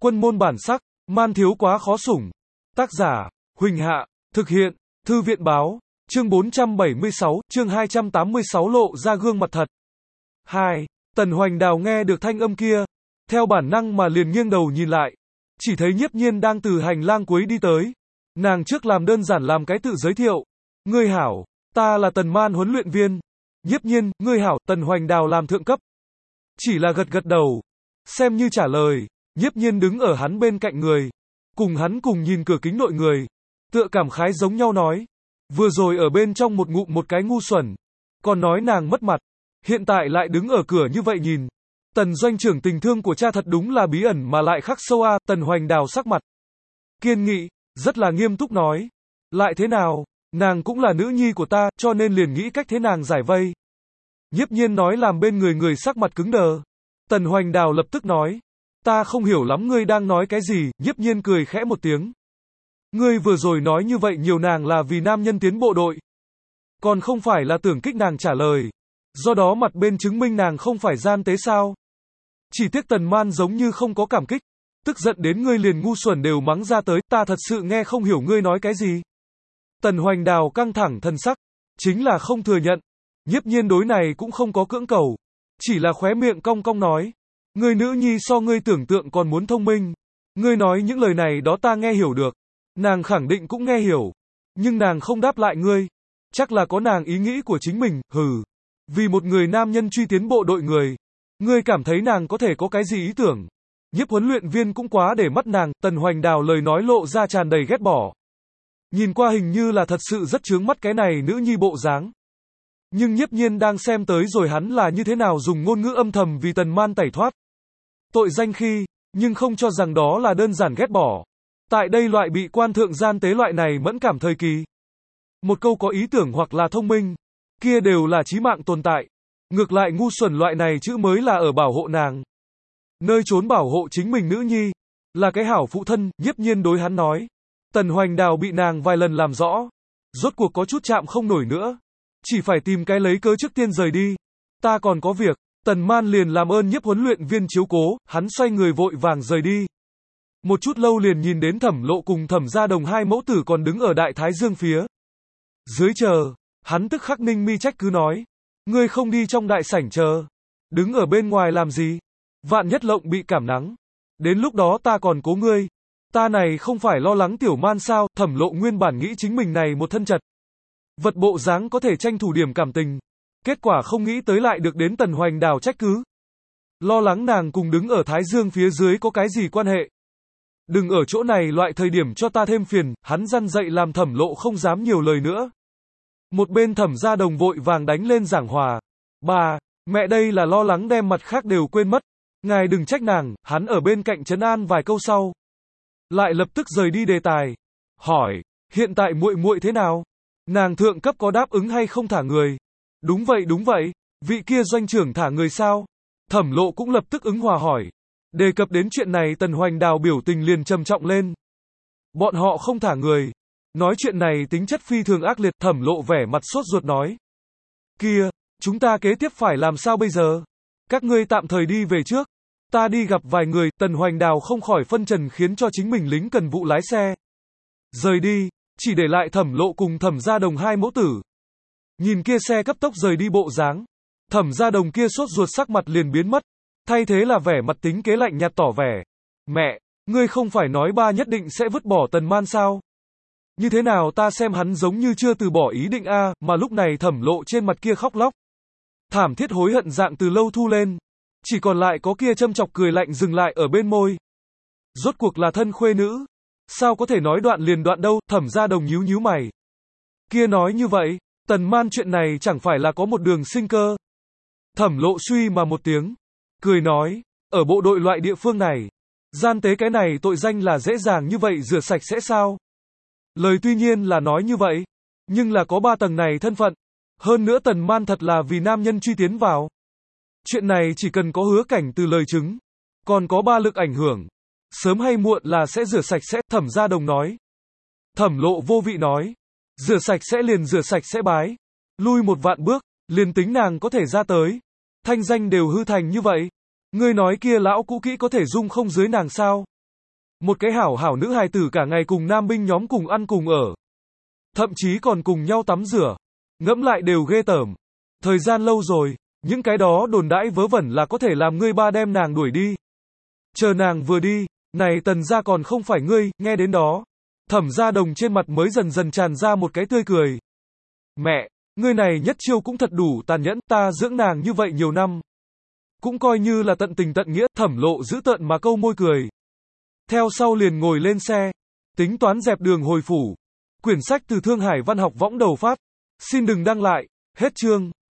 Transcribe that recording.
Quân môn bản sắc, man thiếu quá khó sủng. Tác giả, Huỳnh Hạ, thực hiện, Thư viện báo, chương 476, chương 286 lộ ra gương mặt thật. 2. Tần Hoành Đào nghe được thanh âm kia, theo bản năng mà liền nghiêng đầu nhìn lại, chỉ thấy Nhiếp Nhiên đang từ hành lang cuối đi tới. Nàng trước làm đơn giản làm cái tự giới thiệu. Ngươi hảo, ta là Tần Man huấn luyện viên. Nhiếp Nhiên, ngươi hảo, Tần Hoành Đào làm thượng cấp. Chỉ là gật gật đầu, xem như trả lời. Nhiếp Nhiên đứng ở hắn bên cạnh người, cùng hắn cùng nhìn cửa kính nội người, tựa cảm khái giống nhau nói. Vừa rồi ở bên trong một ngụm một cái ngu xuẩn, còn nói nàng mất mặt, hiện tại lại đứng ở cửa như vậy nhìn. Tần doanh trưởng tình thương của cha thật đúng là bí ẩn mà lại khắc sâu a. Tần Hoành Đào sắc mặt kiên nghị, rất là nghiêm túc nói. Lại thế nào, nàng cũng là nữ nhi của ta, cho nên liền nghĩ cách thế nàng giải vây. Nhiếp Nhiên nói làm bên người sắc mặt cứng đờ. Tần Hoành Đào lập tức nói. Ta không hiểu lắm ngươi đang nói cái gì. Nhiếp Nhiên cười khẽ một tiếng. Ngươi vừa rồi nói như vậy nhiều nàng là vì nam nhân tiến bộ đội, còn không phải là tưởng kích nàng trả lời. Do đó mặt bên chứng minh nàng không phải gian tế sao? Chỉ tiếc Tần Man giống như không có cảm kích, tức giận đến ngươi liền ngu xuẩn đều mắng ra tới, ta thật sự nghe không hiểu ngươi nói cái gì. Tần Hoành Đào căng thẳng thân sắc, chính là không thừa nhận. Nhiếp Nhiên đối này cũng không có cưỡng cầu, chỉ là khóe miệng cong cong nói. Ngươi nữ nhi so ngươi tưởng tượng còn muốn thông minh. Ngươi nói những lời này đó ta nghe hiểu được. Nàng khẳng định cũng nghe hiểu, nhưng nàng không đáp lại ngươi. Chắc là có nàng ý nghĩ của chính mình, hừ. Vì một người nam nhân truy tiến bộ đội người, ngươi cảm thấy nàng có thể có cái gì ý tưởng? Nhiếp huấn luyện viên cũng quá để mắt nàng. Tần Hoành Đào lời nói lộ ra tràn đầy ghét bỏ. Nhìn qua hình như là thật sự rất chướng mắt cái này nữ nhi bộ dáng. Nhưng Nhiếp Nhiên đang xem tới rồi hắn là như thế nào dùng ngôn ngữ âm thầm vì Tần Man tẩy thoát tội danh khi, nhưng không cho rằng đó là đơn giản ghét bỏ. Tại đây loại bị quan thượng gian tế loại này mẫn cảm thời kỳ, một câu có ý tưởng hoặc là thông minh, kia đều là chí mạng tồn tại. Ngược lại ngu xuẩn loại này chữ mới là ở bảo hộ nàng, nơi trốn bảo hộ chính mình nữ nhi, là cái hảo phụ thân. Nhiếp Nhiên đối hắn nói. Tần Hoành Đào bị nàng vài lần làm rõ, rốt cuộc có chút chạm không nổi nữa, chỉ phải tìm cái lấy cớ trước tiên rời đi. Ta còn có việc. Tần Man liền làm ơn Nhiếp huấn luyện viên chiếu cố, hắn xoay người vội vàng rời đi. Một chút lâu liền nhìn đến Thẩm Lộ cùng Thẩm Gia Đồng hai mẫu tử còn đứng ở Đại Thái Dương phía dưới chờ. Hắn tức khắc ninh mi trách cứ nói. Ngươi không đi trong đại sảnh chờ, đứng ở bên ngoài làm gì? Vạn nhất lộng bị cảm nắng, đến lúc đó ta còn cố ngươi. Ta này không phải lo lắng Tiểu Man sao? Thẩm Lộ nguyên bản nghĩ chính mình này một thân chật vật bộ dáng có thể tranh thủ điểm cảm tình, kết quả không nghĩ tới lại được đến Tần Hoành Đào trách cứ. Lo lắng nàng cùng đứng ở Thái Dương phía dưới có cái gì quan hệ. Đừng ở chỗ này loại thời điểm cho ta thêm phiền. Hắn răn dậy làm Thẩm Lộ không dám nhiều lời nữa. Một bên Thẩm Gia Đồng vội vàng đánh lên giảng hòa. Bà, mẹ đây là lo lắng đem mặt khác đều quên mất. Ngài đừng trách nàng. Hắn ở bên cạnh trấn an vài câu sau, lại lập tức rời đi đề tài. Hỏi, hiện tại muội muội thế nào? Nàng thượng cấp có đáp ứng hay không thả người? Đúng vậy, vị kia doanh trưởng thả người sao? Thẩm Lộ cũng lập tức ứng hòa hỏi. Đề cập đến chuyện này Tần Hoành Đào biểu tình liền trầm trọng lên. Bọn họ không thả người. Nói chuyện này tính chất phi thường ác liệt. Thẩm Lộ vẻ mặt sốt ruột nói. Kia, chúng ta kế tiếp phải làm sao bây giờ? Các ngươi tạm thời đi về trước. Ta đi gặp vài người. Tần Hoành Đào không khỏi phân trần khiến cho chính mình lính cần vụ lái xe rời đi, chỉ để lại Thẩm Lộ cùng Thẩm Gia Đồng hai mẫu tử. Nhìn kia xe cấp tốc rời đi bộ dáng, Thẩm Gia Đồng kia sốt ruột sắc mặt liền biến mất, thay thế là vẻ mặt tính kế lạnh nhạt tỏ vẻ. Mẹ, ngươi không phải nói ba nhất định sẽ vứt bỏ Tần Man sao? Như thế nào ta xem hắn giống như chưa từ bỏ ý định a. Mà lúc này Thẩm Lộ trên mặt kia khóc lóc thảm thiết hối hận dạng từ lâu thu lên, chỉ còn lại có kia châm chọc cười lạnh dừng lại ở bên môi. Rốt cuộc là thân khuê nữ, sao có thể nói đoạn liền đoạn đâu? Thẩm Gia Đồng nhíu mày. Kia nói như vậy, Tần Man chuyện này chẳng phải là có một đường sinh cơ? Thẩm Lộ suy mà một tiếng, cười nói, ở bộ đội loại địa phương này, gian tế cái này tội danh là dễ dàng như vậy rửa sạch sẽ sao? Lời tuy nhiên là nói như vậy, nhưng là có ba tầng này thân phận. Hơn nữa Tần Man thật là vì nam nhân truy tiến vào. Chuyện này chỉ cần có hứa cảnh từ lời chứng, còn có ba lực ảnh hưởng, sớm hay muộn là sẽ rửa sạch sẽ. Thẩm Gia Đồng nói. Thẩm Lộ vô vị nói. Rửa sạch sẽ liền rửa sạch sẽ bái. Lui một vạn bước, liền tính nàng có thể ra tới. Thanh danh đều hư thành như vậy. Ngươi nói kia lão cũ kỹ có thể dung không dưới nàng sao? Một cái hảo hảo nữ hài tử cả ngày cùng nam binh nhóm cùng ăn cùng ở. Thậm chí còn cùng nhau tắm rửa. Ngẫm lại đều ghê tởm. Thời gian lâu rồi, những cái đó đồn đãi vớ vẩn là có thể làm ngươi ba đem nàng đuổi đi. Chờ nàng vừa đi, này Tần gia còn không phải ngươi, nghe đến đó. Thẩm Gia Đồng trên mặt mới dần dần tràn ra một cái tươi cười. Mẹ, ngươi này nhất chiêu cũng thật đủ tàn nhẫn, ta dưỡng nàng như vậy nhiều năm. Cũng coi như là tận tình tận nghĩa, Thẩm Lộ giữ tợn mà câu môi cười. Theo sau liền ngồi lên xe, tính toán dẹp đường hồi phủ. Quyển sách từ Thương Hải Văn học võng đầu phát. Xin đừng đăng lại, hết chương.